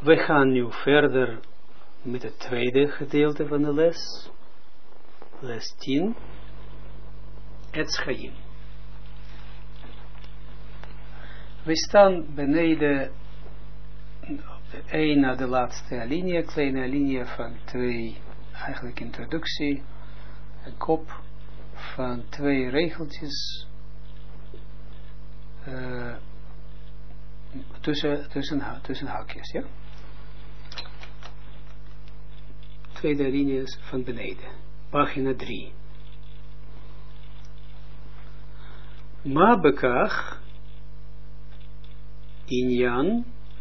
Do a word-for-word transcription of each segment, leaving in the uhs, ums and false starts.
We gaan nu verder met het tweede gedeelte van de les. Les tien. Etz Chaim. We staan beneden één na de laatste linie, kleine linie van twee, eigenlijk introductie, een kop van twee regeltjes uh, tussen, tussen, tussen haakjes, ja? Tweede linie van beneden, pagina drie. Ma bekach inyan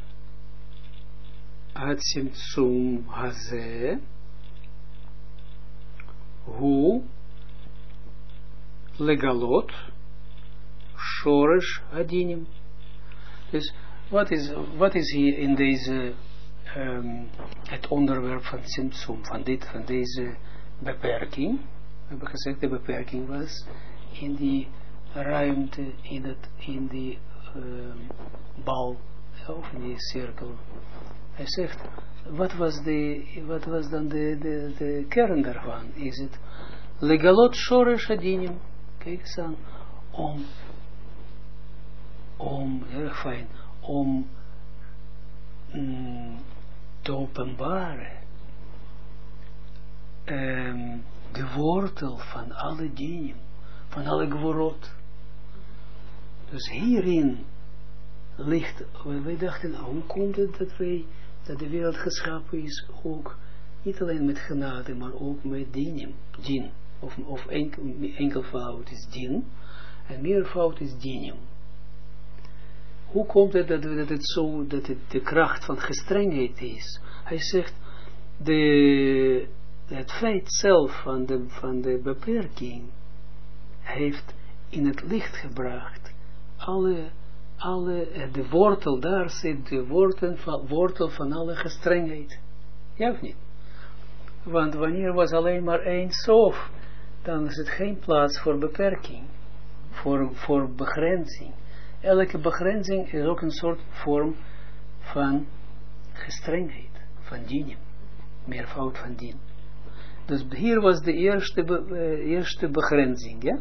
Atsimtsum haze hu legalot shoresh adinim. Dus wat is, wat is hier in deze um, het onderwerp van Tsimtsum, van dit, van deze beperking? We hebben gezegd, de beperking was in die ruimte, in, het, in die um, bal, of in die cirkel. Hij zegt, wat was, de, wat was dan de, de, de kern daarvan? Is het legalot shoresh adinim? Kijk eens aan, om, om, erg fijn, om mm, te openbaren um, de wortel van alle dinim, van alle gvorot. Dus hierin ligt, wij dachten, hoe komt het dat wij, dat de wereld geschapen is, ook, niet alleen met genade, maar ook met dinim, din, of, of enkel, enkelvoud is din, en meervoud is dinim. Hoe komt het dat, dat het zo, dat het de kracht van gestrengheid is? Hij zegt, de, het feit zelf van de, van de beperking, heeft in het licht gebracht, alle, alle, de wortel, daar zit de wortel van, wortel van alle gestrengheid. Ja of niet? Want wanneer was alleen maar één sof, dan is het geen plaats voor beperking, voor, voor begrenzing. Elke begrenzing is ook een soort vorm van gestrengheid, van dinim, meervoud van din. Dus hier was de eerste, be, uh, eerste begrenzing, ja?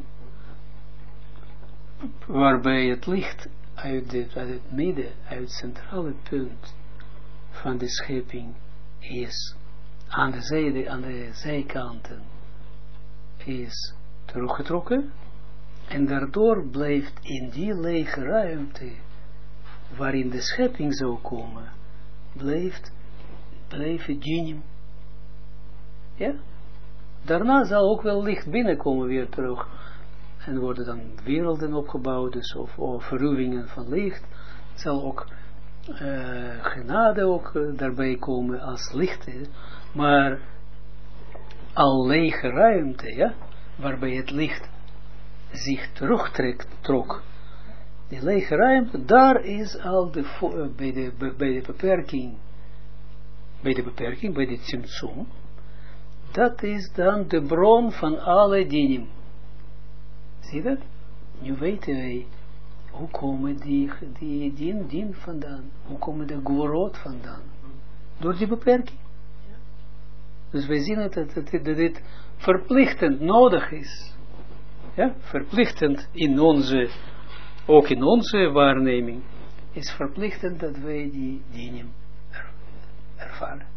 Waarbij het licht uit, de, uit het midden, uit het centrale punt van de schepping is, aan de, zijde, aan de zijkanten, is teruggetrokken. En daardoor blijft in die lege ruimte, waarin de schepping zou komen, blijft, blijft het dinim. Ja? Daarna zal ook wel licht binnenkomen weer terug. En worden dan werelden opgebouwd, dus, of, of verruwingen van licht. Zal ook uh, genade ook uh, daarbij komen als licht. Hè? Maar al lege ruimte, ja? Waarbij het licht zich terugtrekt, trok. Die lege ruimte, daar is al de, uh, bij, de, bij de beperking, bij de beperking, bij de Tsimtsum, dat is dan de bron van alle dinim. Zie dat? Nu weten wij, hoe komen die, die din, din vandaan? Hoe komen de gvorot vandaan? Door die beperking. Dus wij zien het, dat, dat, dat dit verplichtend nodig is. Ja, verplichtend in onze, ook in onze waarneming, is verplichtend dat wij die dinim er, ervaren.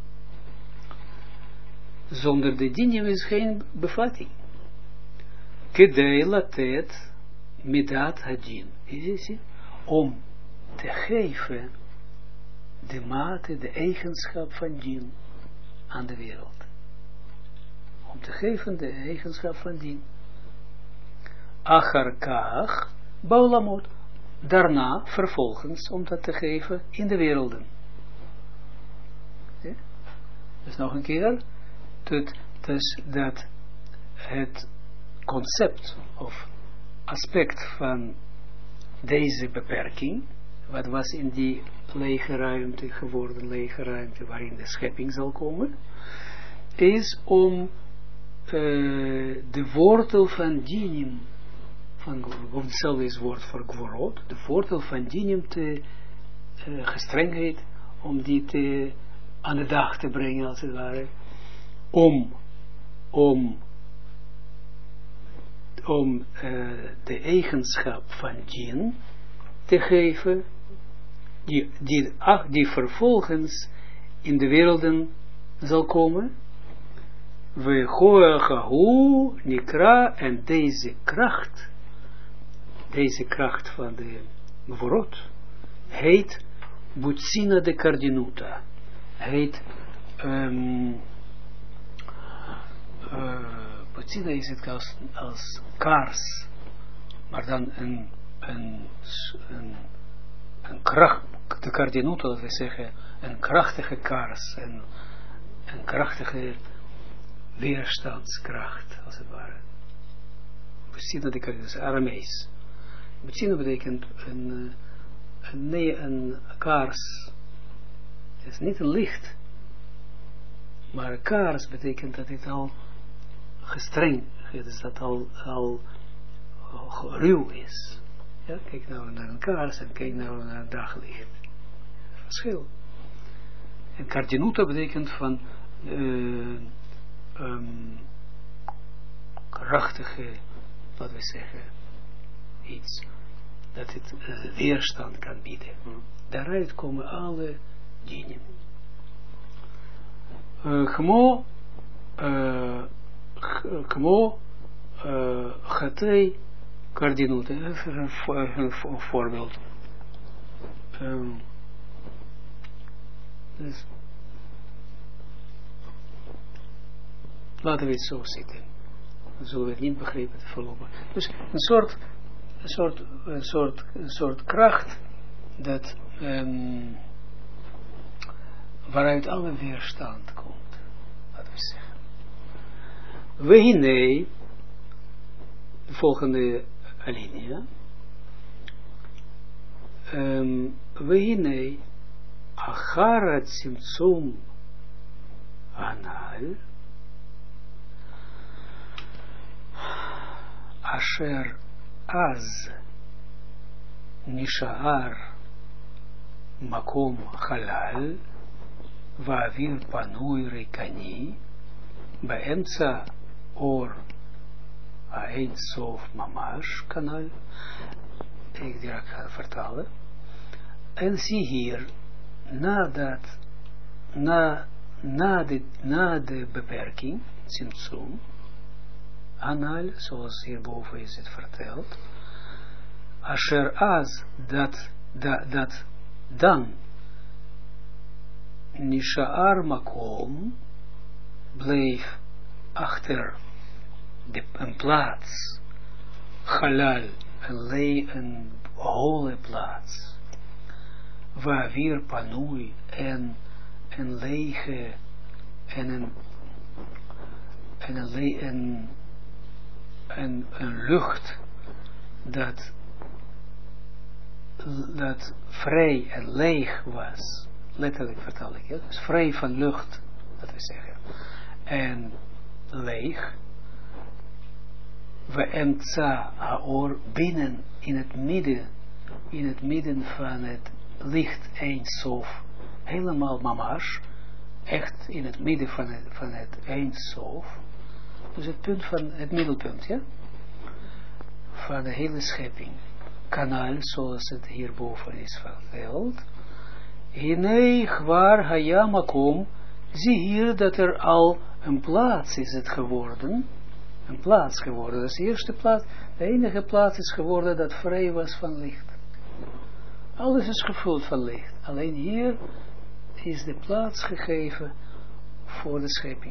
Zonder de dinim is geen bevatting. Kedei latet midat hadin. Om te geven de mate, de eigenschap van din aan de wereld. Om te geven de eigenschap van din. Acharkach, baulamot. Daarna, vervolgens, om dat te geven in de werelden. Ja? Dus nog een keer. Dat, dus dat het concept of aspect van deze beperking, wat was in die lege ruimte geworden, lege ruimte waarin de schepping zal komen, is om uh, de wortel van dinim, van, of hetzelfde is woord voor gvorot, de wortel van dinim te uh, gestrengheid, om die te, aan de dag te brengen, als het ware, om, om, om uh, de eigenschap van djinn te geven, die, die, die vervolgens in de werelden zal komen, we goegahu nikra, en deze kracht, deze kracht van de vorot, heet Butsina de Cardinuta, heet um, uh, Butsina is het als, als kaars, maar dan een, een, een, een kracht, de Cardinuta, dat we zeggen, een krachtige kaars, een, een krachtige weerstandskracht, als het ware. Butsina de Cardinuta, Aramees. Butsina betekent een, een, nee, een kaars. Het is niet een licht, maar een kaars betekent dat het al gestreng, dus dat al, al ruw is. Ja, kijk nou naar een kaars en kijk nou naar het daglicht. Verschil. En Cardinuta betekent van uh, um, krachtige, wat we zeggen, iets dat het uh, weerstand kan bieden. Hmm. Daaruit komen alle djinnim. Gmo Gmo Gatei Cardinuta. Even een, een, een voorbeeld. Um, dus, laten we het zo zitten. Dan zullen we het niet begrijpen te verlopen. Dus een soort, een soort, een soort, een soort kracht dat um, waaruit alle weerstand komt. Laten we zeggen. Wehine, de volgende alinea. Um, Wehine, achara tzimtzum anal, asher az nishar makom halal, Va'avir panui reikani, באמצע אור האין סוף ממש, kanaal. Ik direct ga vertalen. En zie hier, nadat, na, na, de, na de beperking, Tzimtzum, anal, zoals hierboven is het verteld, asher az, dat, dat, dat, dan, Nisha'ar makom, bleef achter de, een plaats, halal, een, le, een holle plaats, waar weer panui en een lege en een en een, le, een, een, een lucht dat dat vrij en leeg was. Letterlijk vertaal ik het. Dus vrij van lucht, dat we zeggen. En leeg. We emtsa haor, binnen, in het midden, in het midden van het licht Eindsof. Helemaal mamash. Echt in het midden van het, van het Eindsof. Dus het punt van, het middelpunt, ja. Van de hele schepping. Kanaal, zoals het hierboven is verteld. Hinei gwar hayamakom, zie hier dat er al een plaats is het geworden, een plaats geworden, dat is de eerste plaats, de enige plaats is geworden dat vrij was van licht. Alles is gevuld van licht, alleen hier is de plaats gegeven voor de schepping.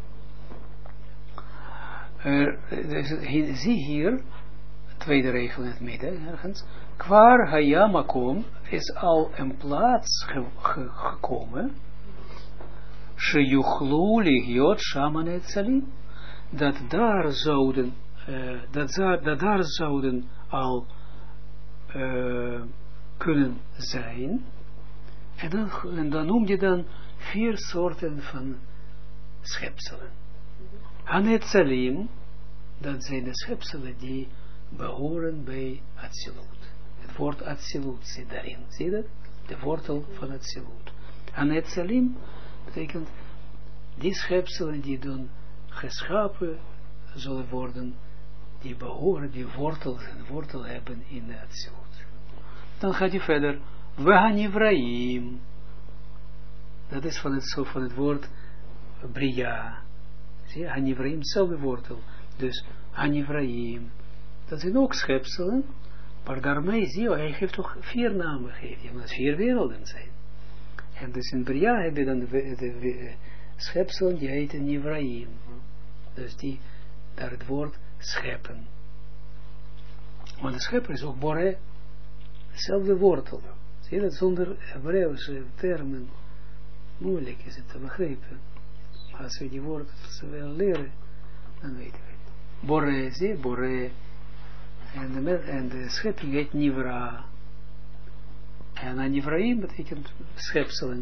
Er, dus, zie hier, tweede regel in het midden, ergens, kwar hayamakom is al een plaats ge, ge, gekomen, sheyuchlu ligyot shaman etzalim, dat daar zouden, uh, dat, dat daar zouden al uh, kunnen zijn, en dan, en dan noem je dan vier soorten van schepselen. Hanetzalim, dat zijn de schepselen die behoren bij Atsilut. Het woord Atsilut zit daarin. Zie je dat? De wortel van Atsilut. Hanetzalim betekent die schepselen die doen geschapen zullen worden, die behoren, die wortel, een wortel hebben in het zilut. Dan gaat hij verder. We hanivraim. Dat is van het, zo van het woord Bria. Zie je, hanivraim, hetzelfde wortel. Dus hanivraim. Dat zijn ook schepselen. Maar daarmee zie je, hij heeft toch vier namen gegeven. Je moet vier werelden zijn. En dus in Bria heb je dan de, de, de, de schepselen die heten Nivraim. Dus die, daar het woord scheppen. Maar de schepper is ook Boré. Hetzelfde wortel. Zie je dat zonder Hebreeuwse termen moeilijk is het te begrijpen. Maar als we die woorden willen leren, dan weten we het. Boré, zie je, Boré. En de, en de schepping heet Nivra. En Anivraim betekent schepselen.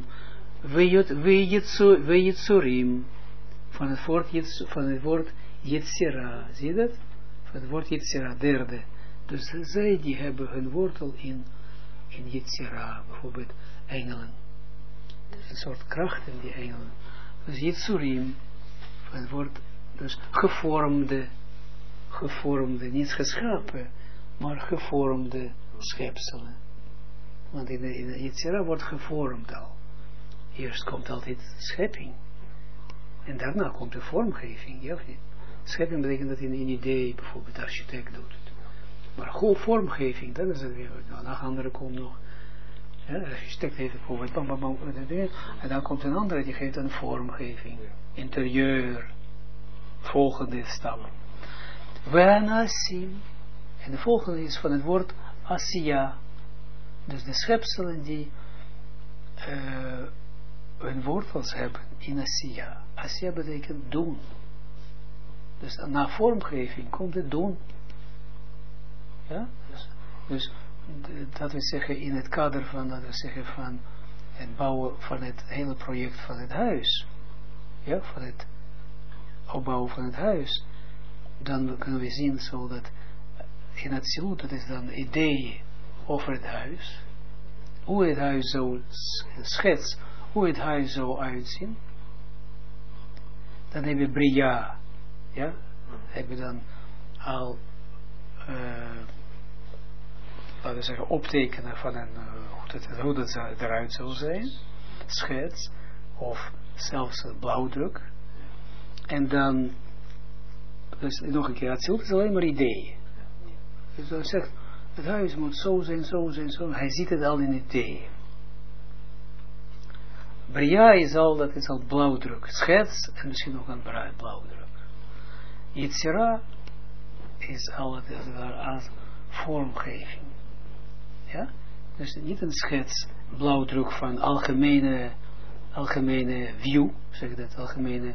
We Yitzurim. Van het woord, van het woord Yetzira. Zie je dat? Van het woord Yetzira, derde. Dus zij die hebben hun wortel in, in Yetzira. Bijvoorbeeld engelen. Een soort kracht in die engelen. Dus Yitzurim. Van het woord, dus gevormde. Gevormde, niet geschapen, maar gevormde schepselen. Want in de, in de Yetzira wordt gevormd al. Eerst komt altijd schepping. En daarna komt de vormgeving, ja of niet? Schepping betekent dat in een idee, bijvoorbeeld de architect doet het. Maar gewoon vormgeving, dat is het weer. Nou, nog andere komt nog. Ja, de architect heeft bijvoorbeeld bam, bam, bam, en dan komt een andere die geeft een vormgeving. Interieur. Volgende stap. Wenasim. En de volgende is van het woord Asiya. Dus de schepselen die uh, hun wortels hebben in Asiya. Asiya betekent doen. Dus na vormgeving komt het doen. Ja? Dus, dus de, dat we zeggen in het kader van, dat we zeggen van het bouwen van het hele project van het huis. Ja, van het opbouwen van het huis. Dan kunnen we zien zo dat in het zilut, dat is dan ideeën over het huis. Hoe het huis zou schets, hoe het huis zou uitzien. Dan heb je Bria. Ja? Heb je dan al uh, laten we zeggen optekenen van een uh, hoe, dat, hoe dat eruit zou zijn. Schets. Of zelfs een blauwdruk. En dan dus nog een keer, het is alleen maar ideeën. Dus hij zegt, het huis moet zo zijn, zo zijn, zo. Hij ziet het al in ideeën. Bria is al, dat is al blauwdruk. Schets en misschien nog een blauwdruk. Yetzira is al het is als vormgeving. Ja? Dus niet een schets, blauwdruk van algemene, algemene view, zeg ik dat, algemene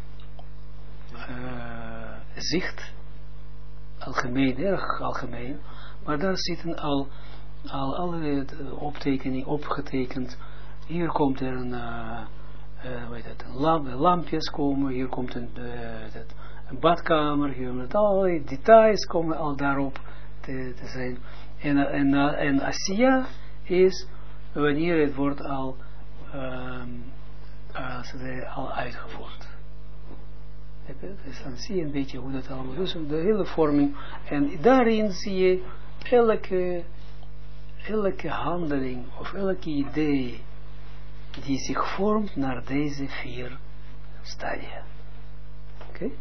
Uh, zicht, algemeen, erg algemeen, maar daar zitten al, al alle optekeningen opgetekend. Hier komt er een, uh, uh, weet het, een lamp, lampjes komen, hier komt een, uh, dat, een badkamer, hier met alle details komen al daarop te, te zijn. En, en, en Asiya is wanneer het wordt al, um, uh, al uitgevoerd. Dus dan zie je een beetje hoe dat allemaal is. Dus de hele vorming. En daarin zie je elke, elke handeling of elke idee die zich vormt naar deze vier stadia. Oké? Okay?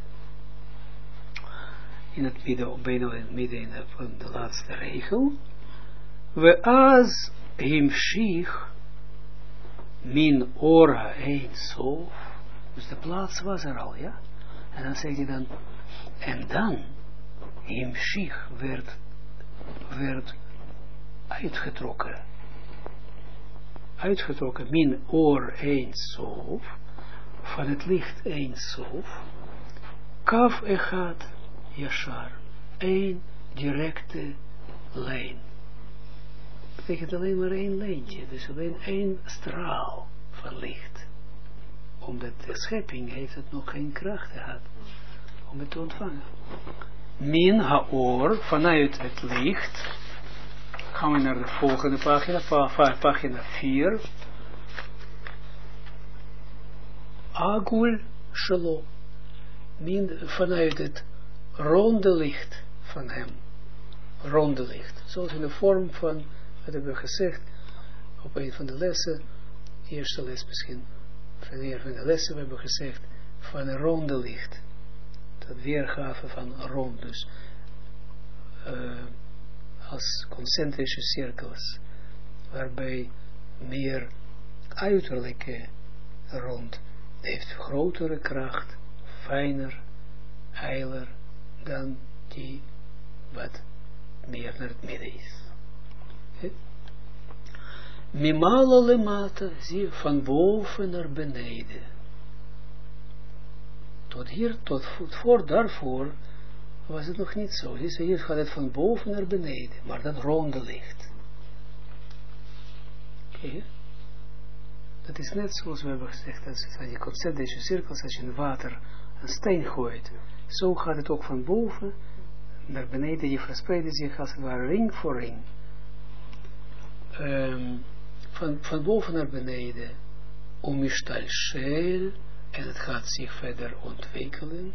In het midden, bijna in het midden in de, in de laatste regel. We as himshich min ora ein sof. Dus de plaats was er al, ja. En dan zegt hij dan, en dan, himshich werd, werd uitgetrokken. Uitgetrokken, min oor een sof, van het licht een sof, kaf echad yashar, één directe lijn. Betekent alleen maar één lijntje, dus alleen één straal van licht. Omdat de schepping heeft het nog geen kracht gehad om het te ontvangen. Min haor, vanuit het licht, gaan we naar de volgende pagina, pa, pagina vier. agul shelo, min, vanuit het ronde licht van hem, ronde licht, zoals in de vorm van, wat hebben we gezegd, op een van de lessen, eerste les misschien, van een van de lessen, we hebben gezegd, van een ronde licht, dat weergave van rond, dus, uh, als concentrische cirkels, waarbij meer uiterlijke rond heeft grotere kracht, fijner, heiler dan die wat meer naar het midden is. Okay. Mimala lemata, zie van boven naar beneden. Tot hier, tot voor, daarvoor was het nog niet zo. Dus hier gaat het van boven naar beneden, maar dat ronde licht. Okay. Dat is net zoals we hebben gezegd, als van die concentrische cirkels, als je in water een steen gooit, zo gaat het ook van boven naar beneden, die verspreiden zich als het ware ring voor ring. Um, van, van boven naar beneden, omishtal shel, en het gaat zich verder ontwikkelen.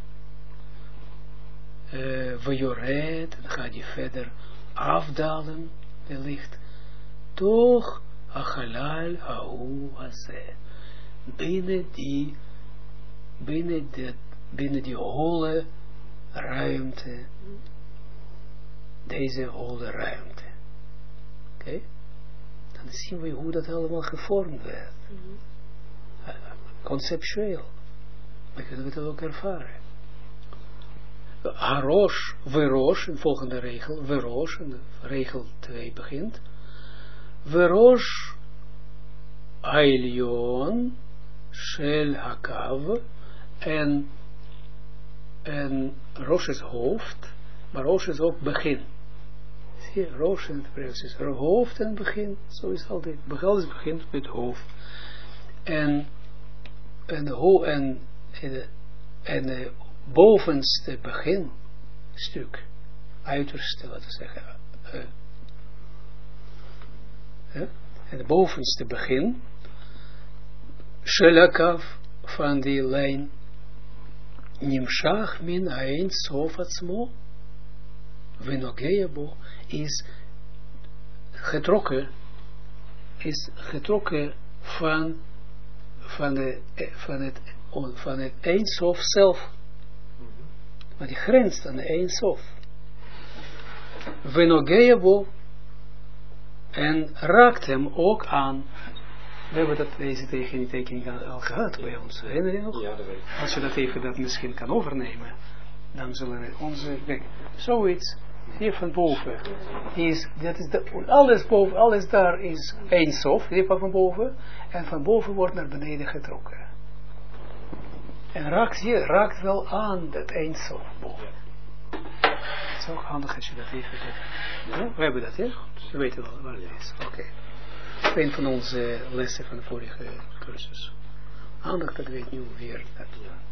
Vajoret, uh, dan gaat je verder afdalen, de licht, toch achalal ha'u hazeh, binnen die, binnen de, binnen die holle ruimte, deze holle ruimte. Oké? Okay? Dan zien we hoe dat allemaal gevormd werd. Mm-hmm. uh, conceptueel. We kunnen het ook ervaren. Harosh, verosh, in volgende regel, verosh, en regel twee begint. Verosh Ailion Shel Hakav, en en Rosh is hoofd, maar Rosh is ook begin. Zie je, Rosh in het Hebreeuws is hoofd en begin, zo is het altijd. Alles begint met hoofd. En en ho en en, en de bovenste beginstuk, uiterste, laten we zeggen, uh, uh, het bovenste begin, Shelakav van die lijn, Nimshach min Ein Sof Atzmo, Venogeyabo, is getrokken, is getrokken van, van, de, van het, van het Ein Sof zelf. Maar die grenst aan de Ein Sof. Venogeyabo, en raakt hem ook aan. We hebben dat, deze tekening, tekening al gehad bij ons, herinner je nog? Ja, dat weet ik. Als je dat even dat misschien kan overnemen, dan zullen we onze, kijk, zoiets, hier van boven, is, dat is de, alles boven, alles daar is Ein Sof, hier van boven, en van boven wordt naar beneden getrokken. En raakt, hier, raakt wel aan dat Ein Sof boven. Het is ook handig als je dat even doet. Ja, we hebben dat, hè? We weten wel waar het is. Oké. Okay. Een van onze lessen van de vorige cursus. Handig dat weet nu weer dat.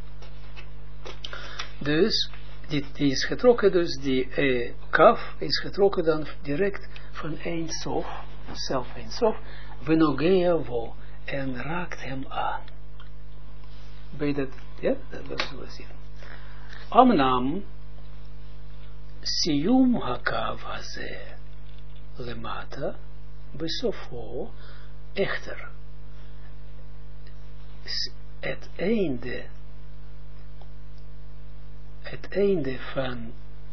Dus, die, die is getrokken, dus die eh, kaf is getrokken dan direct van Ein Sof, zelf Ein Sof, Venogeyavo, en raakt hem aan. Bij dat, ja, dat zullen we zien. Amnam, Siyum hakav hazeh, lemata, besofo, echter, het einde, het einde van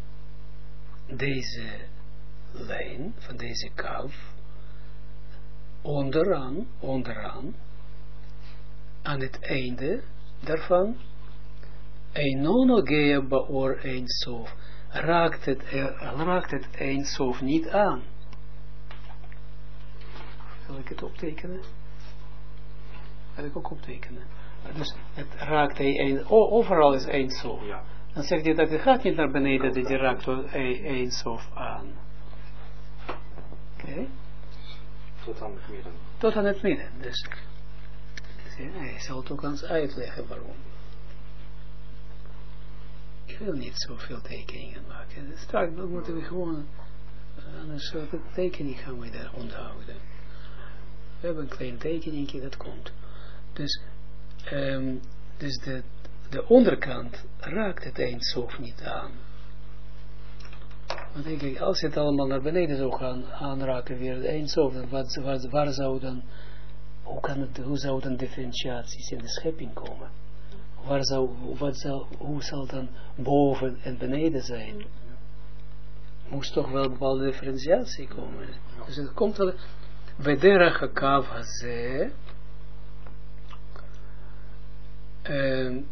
deze lijn, van deze kaaf, onderaan, onderaan, aan het einde daarvan, Einonogea baor Ein Sof, raakt het, raakt het Ein Sof niet aan. Zal ik het optekenen? Zal ik ook optekenen? Dus het raakt een, overal is Ein Sof. Ja. Dan zegt hij dat het gaat niet naar beneden, dat hij raakt Ein Sof aan. Oké? Okay. Tot aan het midden. Tot aan het midden. Dus hij zal het ook ons uitleggen waarom. Ik wil niet zoveel tekeningen maken. Straks moeten we gewoon, anders de tekening gaan we daar onthouden. We hebben een klein tekeningje, dat komt. Dus, um, Dus de, de onderkant raakt het eindsof niet aan. Want denk ik, als het allemaal naar beneden zou gaan aanraken weer het eindsof, dan wat, wat, waar zou dan, hoe, kan het, hoe zou dan differentiaties in de schepping komen? Waar zou, wat zou, hoe zal dan boven en beneden zijn? Moest toch wel een bepaalde differentiatie komen. Dus het komt wel, Vederach kav hazeh, en,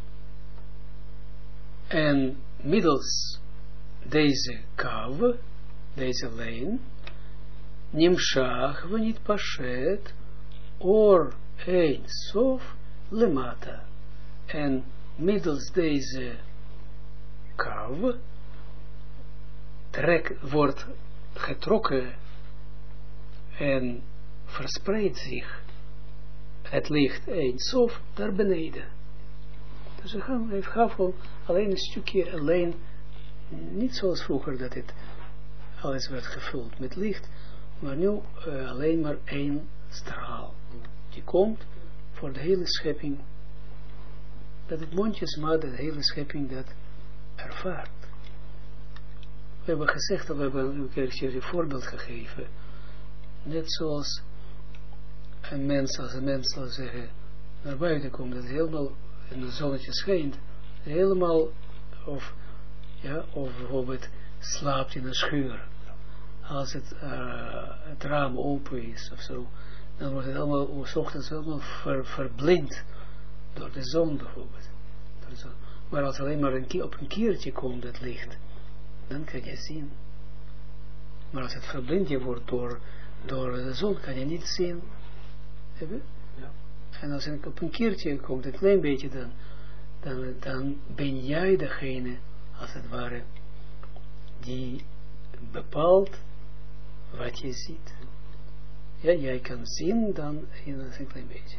en middels deze kav, deze lijn, nimshach, we niet pashet, or ein sof lemata. En middels deze kav trek, wordt getrokken en verspreidt zich het licht ein sof naar beneden. Dus we gaan, we gaan gewoon alleen een stukje, alleen, niet zoals vroeger dat het alles werd gevuld met licht, maar nu uh, alleen maar één straal. Die komt voor de hele schepping, dat het mondjesmaat de hele schepping dat ervaart. We hebben gezegd, dat we hebben een keertje een voorbeeld gegeven, net zoals een mens, als een mens zal zeggen, naar buiten komt, dat helemaal in het zonnetje schijnt, helemaal, of, ja, of bijvoorbeeld slaapt in een schuur, als het, uh, het raam open is, of zo, dan wordt het allemaal, 's ochtends helemaal ver, verblind, door de zon bijvoorbeeld. Door de zon. Maar als alleen maar een keer, op een keertje komt het licht, dan kan je zien. Maar als het verblind je wordt door, door de zon, kan je niet zien. Ja. En als het op een keertje komt, een klein beetje, dan, dan, dan ben jij degene, als het ware, die bepaalt wat je ziet. Ja, jij kan zien dan in een klein beetje.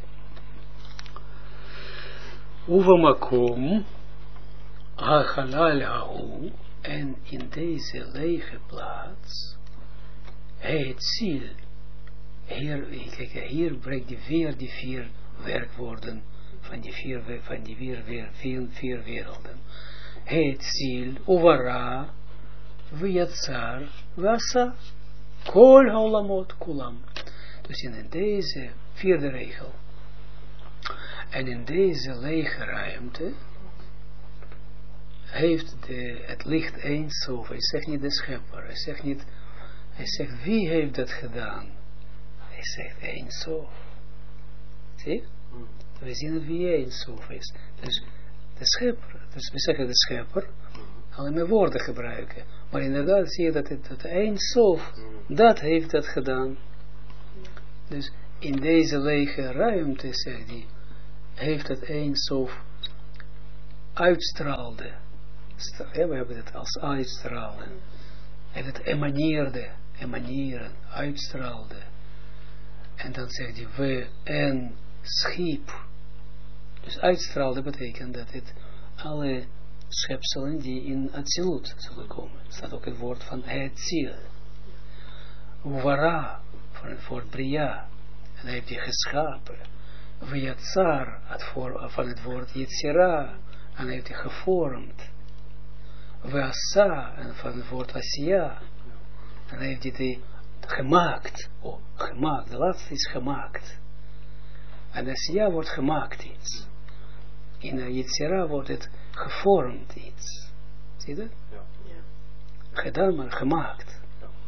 Uvamakom hachalal hahu, en in deze lege plaats het ziel. Hier, kijk, hier brengt die weer die vier werkwoorden van die vier, van die vier, vier, vier, vier werelden. Het ziel, uvara, vyatsar, vasa, kol haolamot kulam. Dus in deze vierde regel. En in deze lege ruimte heeft de, het licht eens over. Hij zegt niet de schepper. Hij zegt niet, hij zegt wie heeft dat gedaan. Hij zegt eens over. Zie? We zien het wie eens over is. Dus de schepper. Dus we zeggen de schepper. Alleen maar woorden gebruiken. Maar inderdaad zie je dat het, dat eens over. Dat heeft dat gedaan. Dus in deze lege ruimte, zegt hij, heeft het Eindsof uitstraalde. Ja, we hebben het als uitstraalde. En het emaneerde, emaneren, uitstraalde. En dan zegt hij, we en schiep. Dus uitstraalde betekent dat het alle schepselen die in Atsilut zullen komen. Er staat ook het woord van het ziel. Uvara, voor het woord Bria. En hij heeft die geschapen. Vyatsar, van het woord Yetzira. En hij heeft die gevormd. Vyasa, en van het woord Asiya. En hij heeft die, die gemaakt. Oh, gemaakt. De laatste is gemaakt. En Asiya wordt gemaakt iets. In Yetzira wordt het gevormd iets. Zie je dat? Ja. Gedaan, maar gemaakt.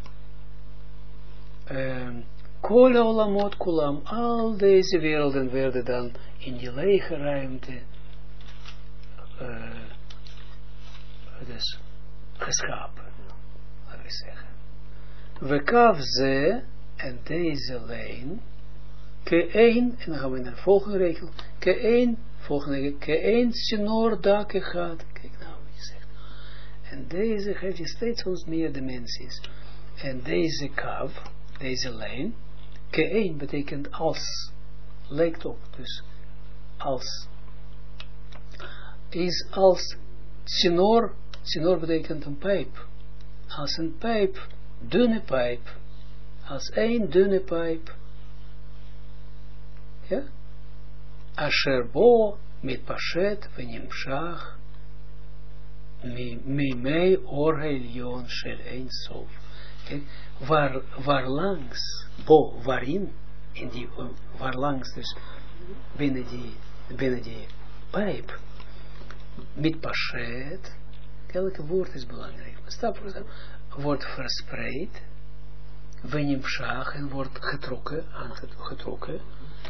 Um, Kol olamot kulam, al deze werelden werden dan in die lege ruimte uh, dus geschapen, laten we zeggen. We kav ze, en deze lijn, ke een, en dan gaan we naar de volgende regel, ke een, volgende regel, ke een sinor dake gaat, kijk nou wat je zegt. En deze geeft je steeds ons meer dimensies. En deze kav, deze lijn, Ke-een betekent als, lijkt op, dus als, is als sinor, sinor betekent een pijp, als een pijp, dunne pijp, als één dunne pijp, ja, asher bo met pashet, venimshach, mimei or elyon shel ein sof. Waar, waar langs, bo, waarin, in die, waar langs, dus binnen die, binnen die pijp, met pashet, elke woord is belangrijk, stap voor stap, wordt verspreid, venimshach, en wordt getrokken, aangetrokken,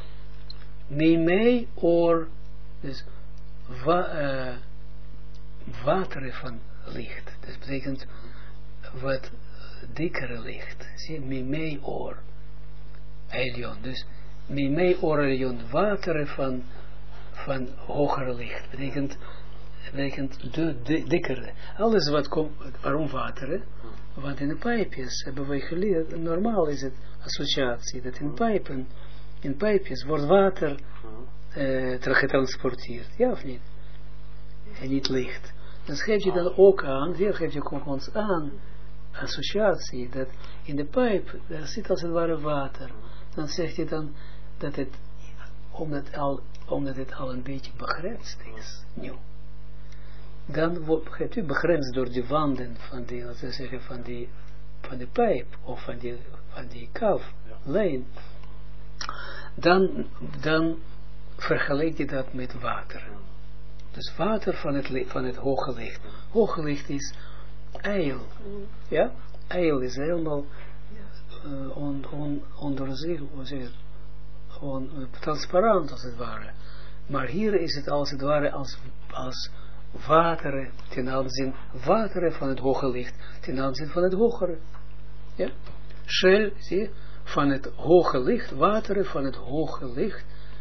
mimei or, dus wa, uh, wateren van licht, dat betekent wat dikkere licht, zie, mimei or, elion, dus mimei or elion, wateren van, van hogere licht, betekent, betekent de, de dikkere, alles wat komt, waarom wateren, want in de pijpjes hebben wij geleerd, normaal is het associatie, dat in pijpen, in pijpjes wordt water uh, getransporteerd, ja of niet? En niet licht. Dan geef je dan ook aan, hier geef je ook ons aan, associatie, dat in de pijp, daar zit als het ware water. Dan zeg je dan, dat het, omdat, al, omdat het al een beetje begrensd is, nu. Dan wordt u begrensd door de wanden van die, laten we zeggen, van die, van de pijp, of van die, van die kaf, lijn. Dan, dan vergelijk je dat met water. Dus water van het, van het hoge licht. Hoge licht is eil. Ja? Eil is helemaal uh, on, on, ondoorzichtig, hoe zeg je het? On, uh, transparant als het ware. Maar hier is het als het ware als, als wateren ten aanzien, wateren van het hoge licht ten aanzien van het hogere. Ja? Shel, zie je? Van het hoge licht, wateren van het hoge licht,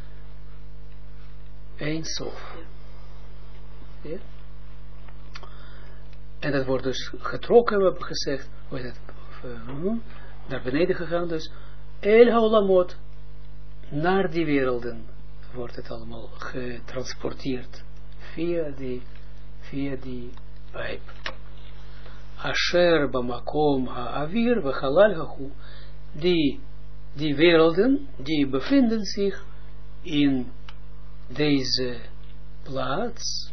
Ein Sof. Ja? En dat wordt dus getrokken, we hebben gezegd, hoe is het, uh, naar beneden gegaan, dus El Haolamot, naar die werelden, wordt het allemaal getransporteerd, via die, via die pijp. Asher bamakom ha'avir v'chalal hachu, die, die werelden, die bevinden zich in deze plaats,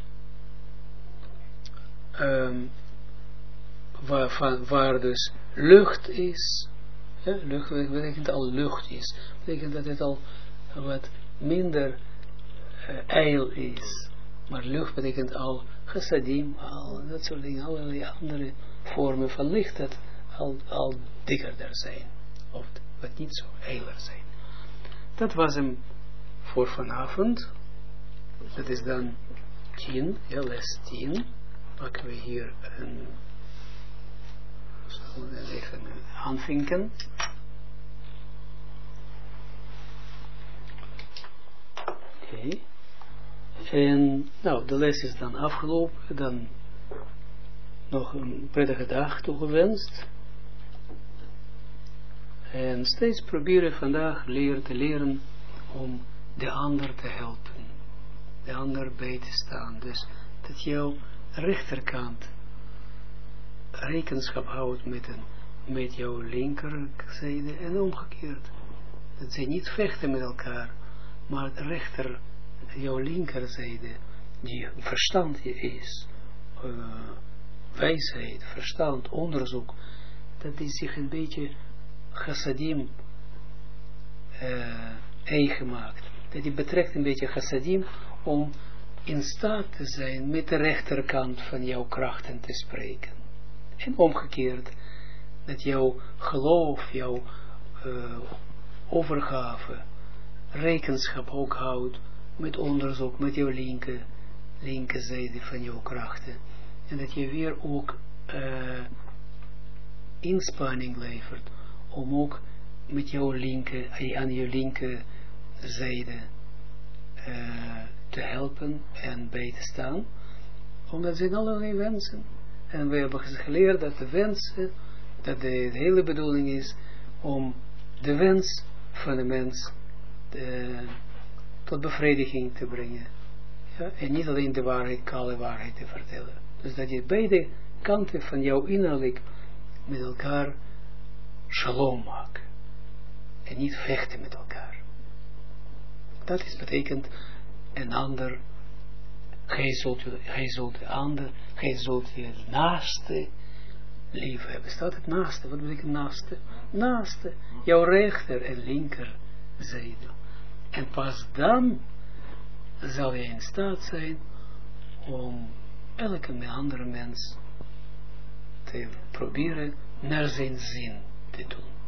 um, waar, van, waar dus lucht is, ja, lucht betekent al lucht is, betekent dat het al wat minder uh, eil is, maar lucht betekent al chassadim, al dat soort dingen, allerlei andere vormen van licht, dat al, al dikkerder zijn, of wat niet zo eiler zijn. Dat was hem voor vanavond. Dat is dan tien, ja, les tien. Pakken we hier een, zo even aanvinken. Oké. Okay. En, nou, de les is dan afgelopen. Dan nog een prettige dag toegewenst. En steeds proberen vandaag leren te leren om de ander te helpen. De ander bij te staan. Dus dat jouw rechterkant rekenschap houdt met, een, met jouw linkerzijde en omgekeerd. Dat zij niet vechten met elkaar, maar het rechter, jouw linkerzijde, die verstand is, uh, wijsheid, verstand, onderzoek, dat die zich een beetje chassadim uh, eigen maakt. Dat die betrekt een beetje chassadim om in staat te zijn met de rechterkant van jouw krachten te spreken. En omgekeerd, dat jouw geloof, jouw uh, overgave, rekenschap ook houdt met onderzoek, met jouw linker, linkerzijde van jouw krachten. En dat je weer ook uh, inspanning levert om ook met jouw linker, aan je linkerzijde uh, te helpen en bij te staan, omdat zijn allerlei wensen. En we hebben geleerd dat de wensen, dat de, de hele bedoeling is om de wens van de mens de, tot bevrediging te brengen. Ja? En niet alleen de waarheid, kale waarheid te vertellen. Dus dat je beide kanten van jouw innerlijk met elkaar shalom maakt. En niet vechten met elkaar. Dat is betekent een ander Gij zult, gij zult de ander, gij zult je naaste lief hebben. Staat het naaste? Wat betekent naaste? Naaste. Jouw rechter en linker zijde. En pas dan zal je in staat zijn om elke andere mens te proberen naar zijn zin te doen.